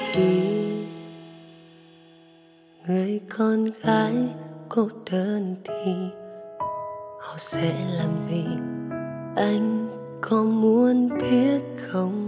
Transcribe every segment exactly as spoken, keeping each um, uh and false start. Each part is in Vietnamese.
Khi người con gái cô đơn thì họ sẽ làm gì, anh có muốn biết không?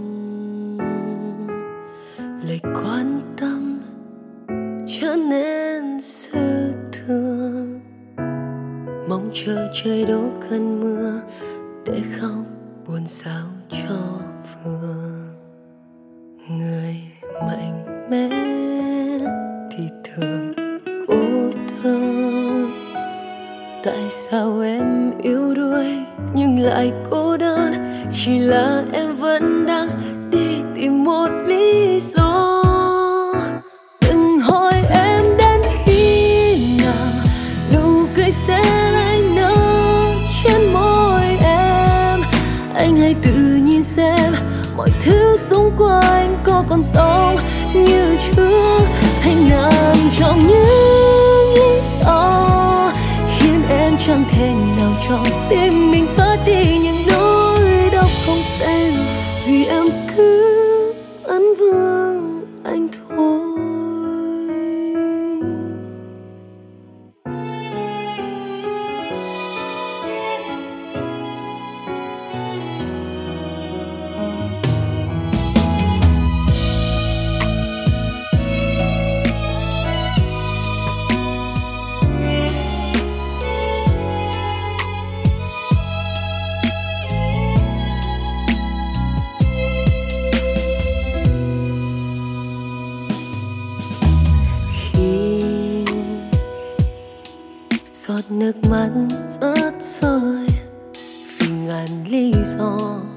Lời quan tâm trở nên dư thừa, mong chờ trời đổ cơn mưa để khóc buồn sao cho vừa. Người mạnh mẽ thì thường cô đơn, tại sao em yếu đuối nhưng lại cô đơn? Chỉ là em vẫn đang đi tìm một lý do. Đừng hỏi em đến khi nào nụ cười sẽ lại nở trên môi em. Anh hãy tự nhìn xem mọi thứ xung quanh có còn sống như trước, hay nằm trong những lý do khiến em chẳng thể nào trong tim mình bớt đi những nỗi đau không tên. Vì em cứ vấn vương anh thôi. Giọt nước mắt rớt rơi vì ngàn lý do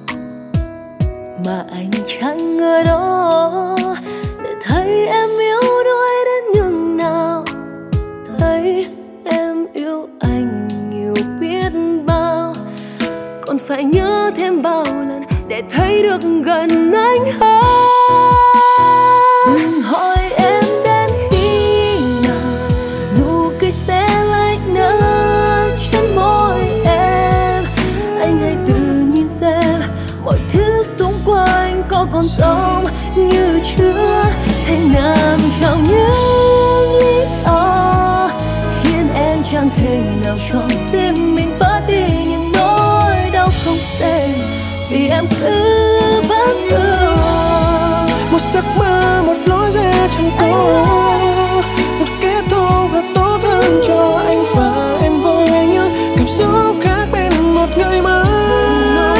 mà anh chẳng ở đó để thấy em yếu đuối đến nhường nào, thấy em yêu anh nhiều biết bao, còn phải nhớ thêm bao lần để thấy được gần anh hơn. Đừng hỏi em đến khi nào nụ cười sẽ lại nở trên môi em. Anh hãy tự nhìn xem mọi thứ xung quanh có còn sống như chưa, hay nằm trong những lý do khiến em chẳng thể nào trong tim mình bớt đi những nỗi đau không tên. Vì em cứ vẫn thương một giấc mơ, một lối ra chẳng có, một kết thúc là tốt hơn cho anh và em với những cảm xúc khác bên một người mới.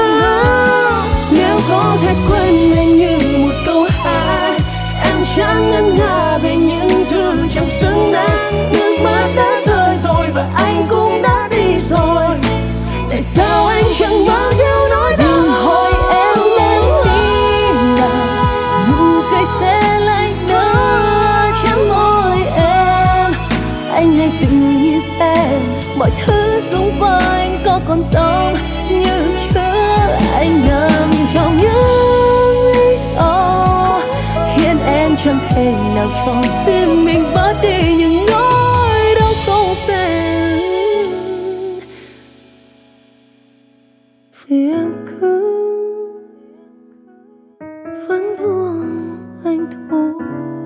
Nếu có thể quên anh như một câu hát, em chẳng ngân nga về những thứ chẳng xứng đáng. Nước mắt đã rơi rồi và anh cũng đã đi rồi, tại sao anh chẳng mang theo nỗi đau? Đừng hỏi em đến khi nào nụ cười sẽ lại nở trên môi em. Anh hãy tự nhìn xem mọi thứ xung quanh có còn sống như trước. Anh nằm trong những lý do khiến em chẳng thể nào trong tim mình bớt đi những nỗi đau không tên. Vì em cứ vẫn vương anh thôi.